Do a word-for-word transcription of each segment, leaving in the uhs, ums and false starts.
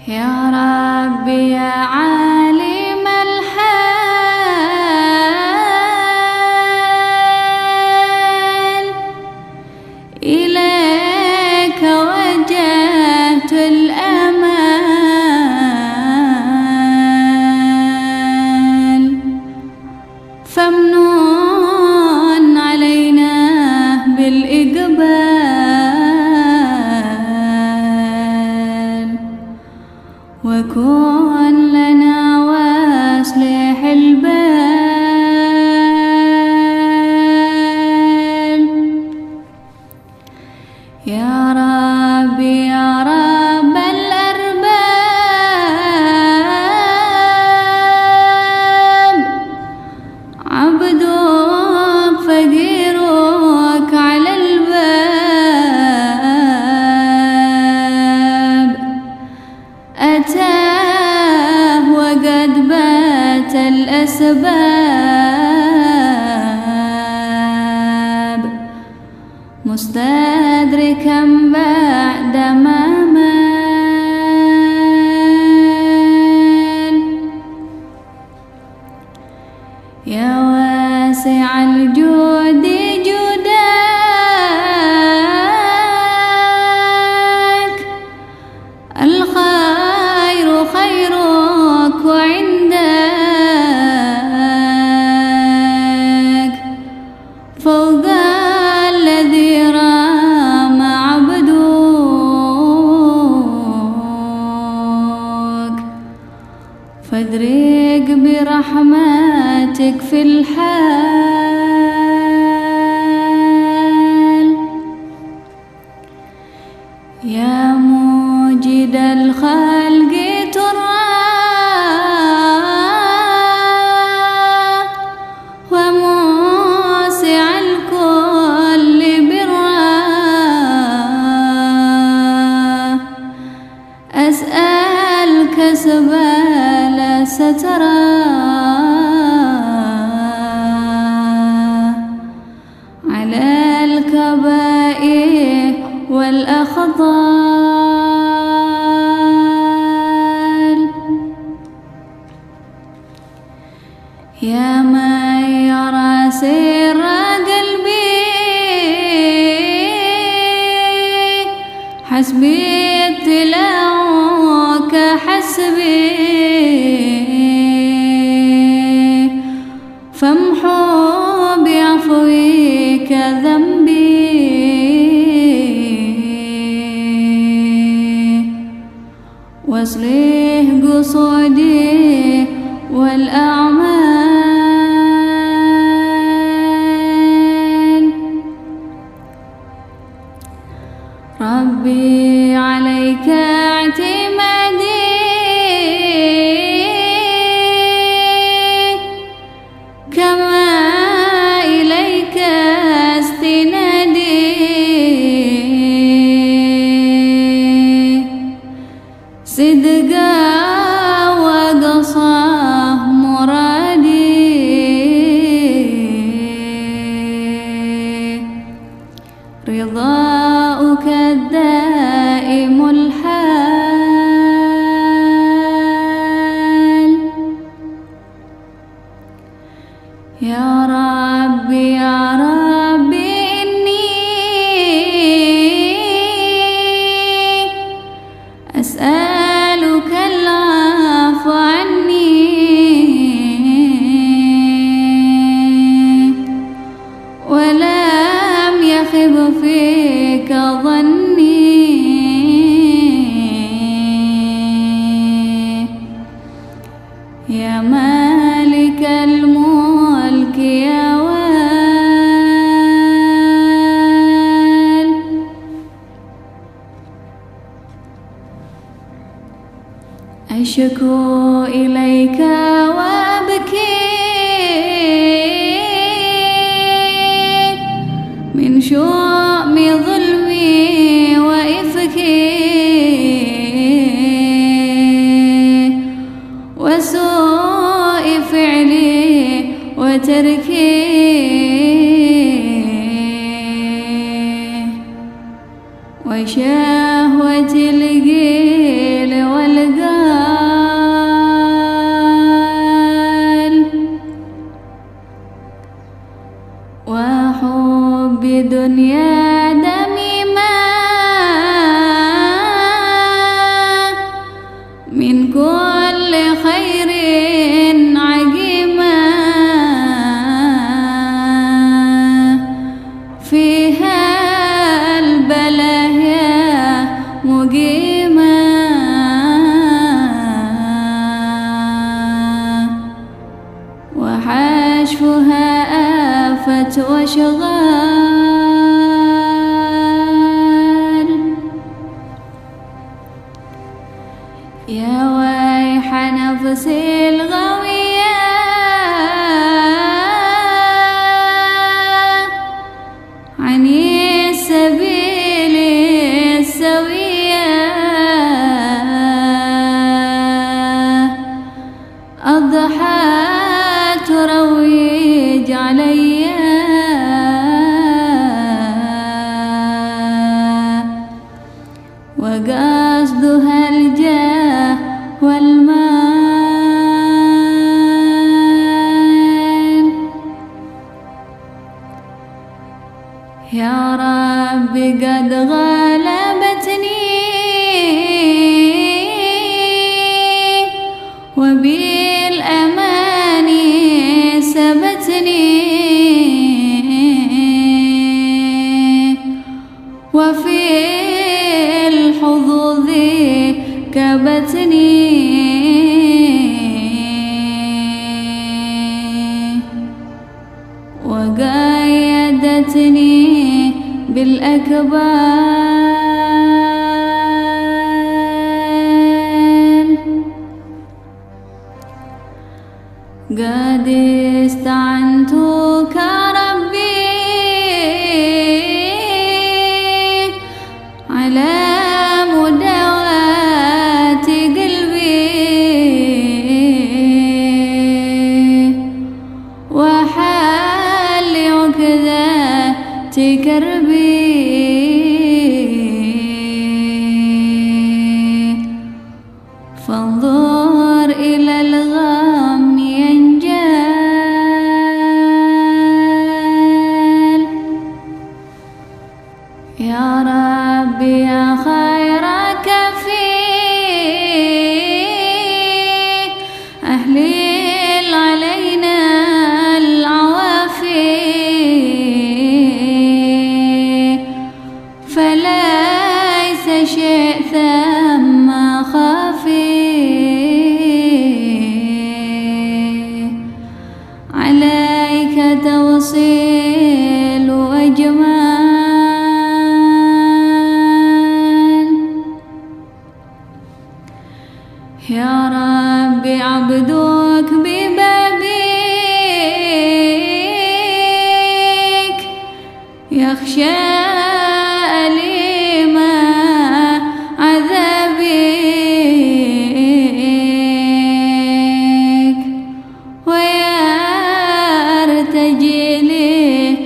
يا ربي يا عالم الحال، إليك وجهت الآمال، فامنن علينا بالإقبال، وكن لنا واصلح البال. يا ربي يا رب الأرباب، عبدك فقيرك على الباب، أتاه وقد بات الأسباب، مستدركا بعد ما مال. يا واسع الجود جودك، الخير خيرك وعندك، فوق الذي رام عبدك، فادرك برحمتك في الحال. يا موجد الخلق ترى وموسع الكل برا، أسألك سبال سترى على الكبائر والأخطال. يا من يرى سر قلبي، حسبي اطلاعك حسبي، فامحو بعفوك ذنبي، واصلح قصودي والأعمال. ربي عليك اعتمادي، كما إليك استنادي، صدقا وقصى مرادي، رضاؤك الدائم الحال. يا ربي يا ربي إني أسألك العفو عني، ولم يخب فيك ظني، يا مالك الملك يا وال. أشكو إليك وأبكي من شؤم ظلمي وإفكي، وسوء فعلي وتركي، وشهوة القيل والقال. الدنيا دميما من كل خير عقيما فيها البلايا مقيما وحشفها آفة وشغال. يا ويح نفسي الغوية عن السبيل السوية أضحى ترويج علي وقصدها الجاه والمال. يا رب قد غلبتني وبالأمان سبتني وفي الحظوظ كبتني وقايدتني بالأكبال. قد استعنتك ربي على مداواة قلبي وحال عقدات كربي فانظر إلى الغم ينجال. يا ربي يا خير كفي أهلل علينا العوافي فليس شيء ثم خافي عليك توصيل وأجمال. يا رب عبدك ببابك يخشى أليم عذابك ويرتجي لي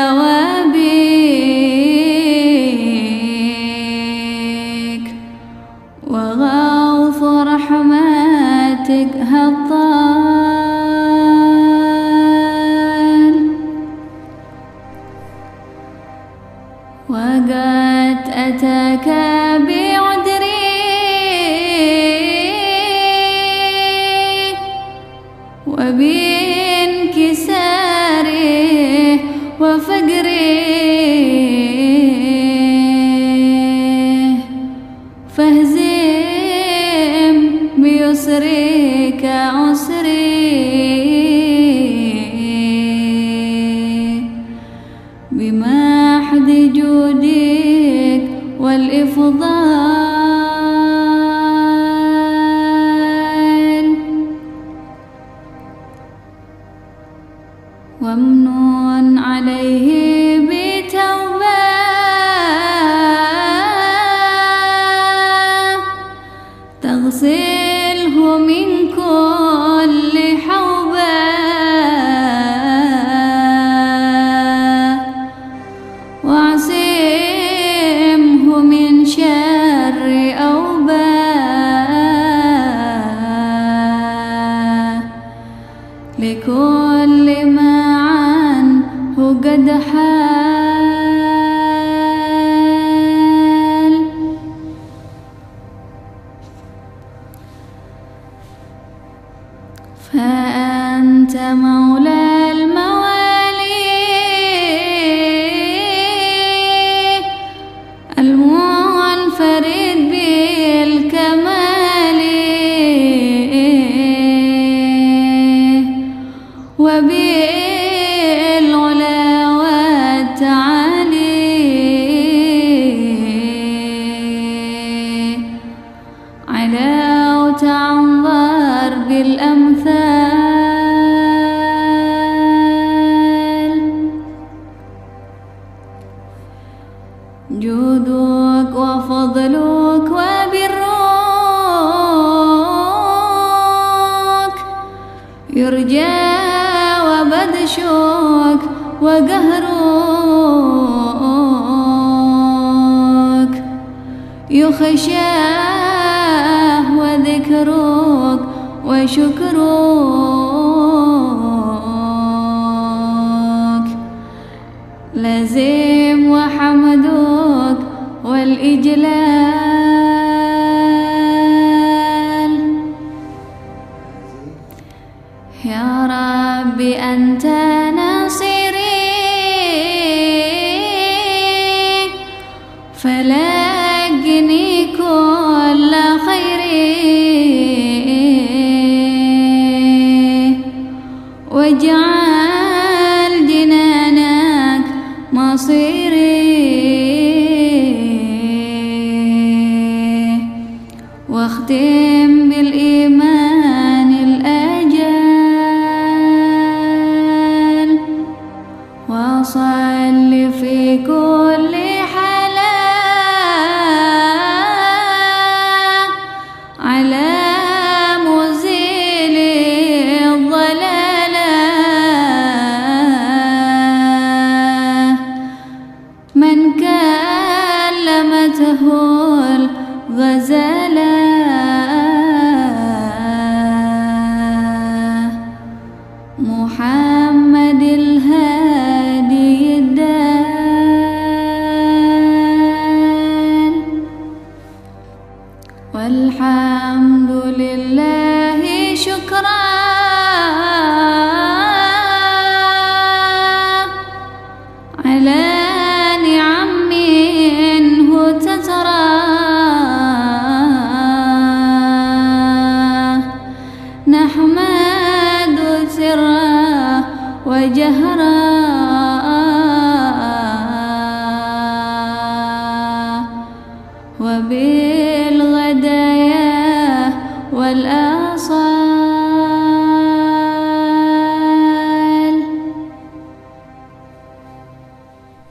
ثوابك وغوث رحمتك هطال. وقد أتاك بعذري وبانكساري وفقري فاهزم بيسرك عسري بمحض جودك والإفضال. وامنن عليه بتوبة تغسله من كل حوبة وعصمه من شر أوبة لكل ما عنه قد حال. يا رب عبدك ببابك يخشى أليم عذابك وحال عقدة تكربي فانظر إلى الغم ينجال. يا رب عبدك ببابك يخشى أليم عذابك وحال عقدة تكربي فانظر إلى الغم ينجال. يا رب عبدك ببابك يخشى أليم عذابك وحال عقدة تكربي فانظر إلى الغم ينجال. مولى الموالي المنفرد بالكمال وبالعلا والتعالي علاوت عن ضرب الأمثال. جودك وفضلك وبرك يرجى وبدشك وقهرك يخشاه وذكرك وشكرك لازم وحمدك والإجلال. يا ربي أنت ناصري فلقني كل خيري واجعل جنانك مصيري واختم بالإيمان الأجل وصل في كل حالة على مزيل الضلالة من كلمته الغزالة محمد الهادي الدال. والحمد لله شكرا على نعم منه تترى نحمد سرا وجهرا وبالغدايا والآخرة